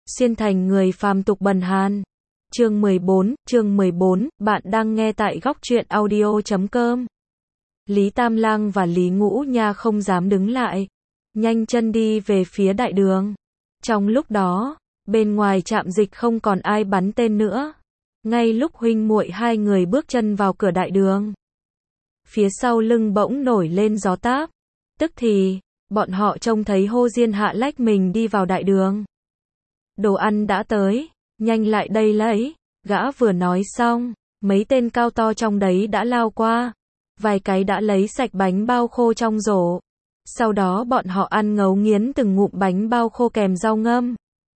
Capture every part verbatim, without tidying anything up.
xuyên thành người phàm tục bần hàn. Chương mười bốn, chương mười bốn, bạn đang nghe tại góc truyện audio chấm com. Lý Tam Lang và Lý Ngũ Nha không dám đứng lại, nhanh chân đi về phía đại đường. Trong lúc đó, bên ngoài trạm dịch không còn ai bắn tên nữa. Ngay lúc huynh muội hai người bước chân vào cửa đại đường, phía sau lưng bỗng nổi lên gió táp. Tức thì, bọn họ trông thấy Hồ Diên Hạ lách mình đi vào đại đường. Đồ ăn đã tới, nhanh lại đây lấy. Gã vừa nói xong, mấy tên cao to trong đấy đã lao qua. Vài cái đã lấy sạch bánh bao khô trong rổ. Sau đó bọn họ ăn ngấu nghiến từng ngụm bánh bao khô kèm rau ngâm.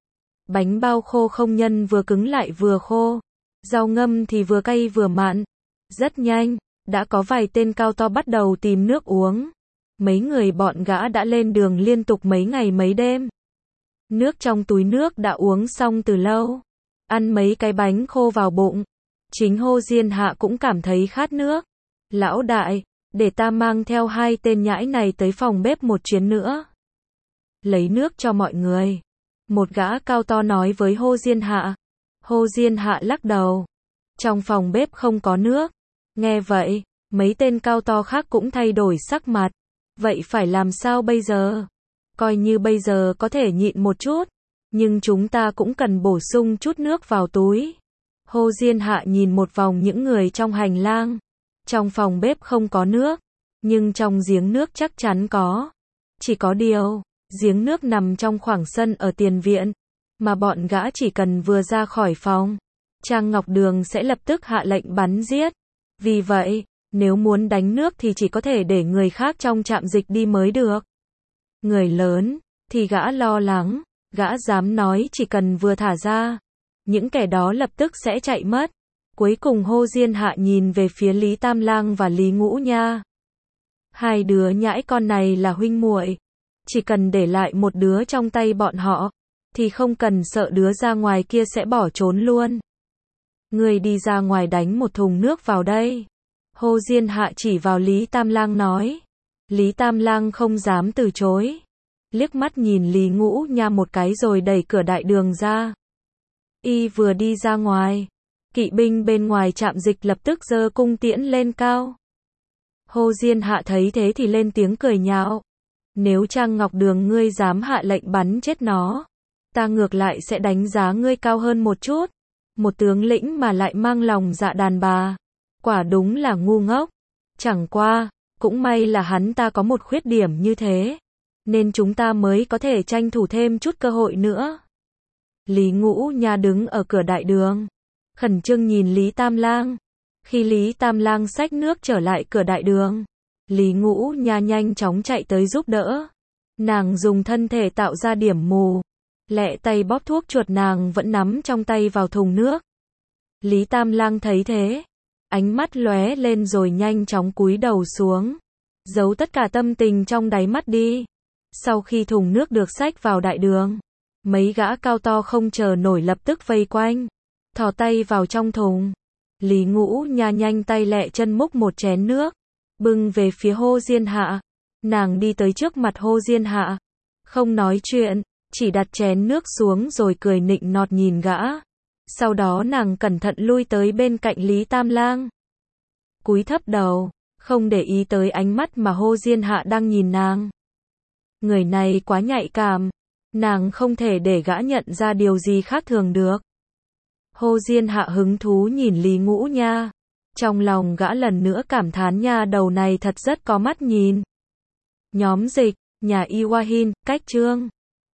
Bánh bao khô không nhân vừa cứng lại vừa khô. Rau ngâm thì vừa cay vừa mặn. Rất nhanh, đã có vài tên cao to bắt đầu tìm nước uống. Mấy người bọn gã đã lên đường liên tục mấy ngày mấy đêm. Nước trong túi nước đã uống xong từ lâu. Ăn mấy cái bánh khô vào bụng. Chính Hồ Diên Hạ cũng cảm thấy khát nước. Lão đại, để ta mang theo hai tên nhãi này tới phòng bếp một chuyến nữa. Lấy nước cho mọi người. Một gã cao to nói với Hồ Diên Hạ. Hồ Diên Hạ lắc đầu. Trong phòng bếp không có nước. Nghe vậy, mấy tên cao to khác cũng thay đổi sắc mặt. Vậy phải làm sao bây giờ? Coi như bây giờ có thể nhịn một chút, nhưng chúng ta cũng cần bổ sung chút nước vào túi. Hồ Diên Hạ nhìn một vòng những người trong hành lang. Trong phòng bếp không có nước, nhưng trong giếng nước chắc chắn có. Chỉ có điều, giếng nước nằm trong khoảng sân ở tiền viện, mà bọn gã chỉ cần vừa ra khỏi phòng, Trang Ngọc Đường sẽ lập tức hạ lệnh bắn giết. Vì vậy, nếu muốn đánh nước thì chỉ có thể để người khác trong trạm dịch đi mới được. Người lớn, thì gã lo lắng, gã dám nói chỉ cần vừa thả ra, những kẻ đó lập tức sẽ chạy mất. Cuối cùng Hồ Diên Hạ nhìn về phía Lý Tam Lang và Lý Ngũ Nha. Hai đứa nhãi con này là huynh muội, chỉ cần để lại một đứa trong tay bọn họ, thì không cần sợ đứa ra ngoài kia sẽ bỏ trốn luôn. Người đi ra ngoài đánh một thùng nước vào đây. Hồ Diên Hạ chỉ vào Lý Tam Lang nói. Lý Tam Lang không dám từ chối. Liếc mắt nhìn Lý Ngũ Nha một cái rồi đẩy cửa đại đường ra. Y vừa đi ra ngoài, kỵ binh bên ngoài trạm dịch lập tức giơ cung tiễn lên cao. Hồ Diên Hạ thấy thế thì lên tiếng cười nhạo. Nếu Trang Ngọc Đường ngươi dám hạ lệnh bắn chết nó, ta ngược lại sẽ đánh giá ngươi cao hơn một chút. Một tướng lĩnh mà lại mang lòng dạ đàn bà, quả đúng là ngu ngốc. Chẳng qua, cũng may là hắn ta có một khuyết điểm như thế, nên chúng ta mới có thể tranh thủ thêm chút cơ hội nữa. Lý Ngũ Nha đứng ở cửa đại đường, khẩn trương nhìn Lý Tam Lang. Khi Lý Tam Lang xách nước trở lại cửa đại đường, Lý Ngũ Nha nhanh chóng chạy tới giúp đỡ. Nàng dùng thân thể tạo ra điểm mù, lẹ tay bóp thuốc chuột nàng vẫn nắm trong tay vào thùng nước. Lý Tam Lang thấy thế, ánh mắt lóe lên rồi nhanh chóng cúi đầu xuống, giấu tất cả tâm tình trong đáy mắt đi. Sau khi thùng nước được xách vào đại đường, mấy gã cao to không chờ nổi lập tức vây quanh, thò tay vào trong thùng. Lý Ngũ Nha nhanh tay lẹ chân múc một chén nước, bưng về phía Hồ Diên Hạ. Nàng đi tới trước mặt Hồ Diên Hạ, không nói chuyện, chỉ đặt chén nước xuống rồi cười nịnh nọt nhìn gã. Sau đó nàng cẩn thận lui tới bên cạnh Lý Tam Lang, cúi thấp đầu, không để ý tới ánh mắt mà Hồ Diên Hạ đang nhìn nàng. Người này quá nhạy cảm, nàng không thể để gã nhận ra điều gì khác thường được. Hồ Diên Hạ hứng thú nhìn Lý Ngũ Nha, trong lòng gã lần nữa cảm thán nha đầu này thật rất có mắt nhìn. Nhóm dịch, nhà Y Hoa Hin, cách chương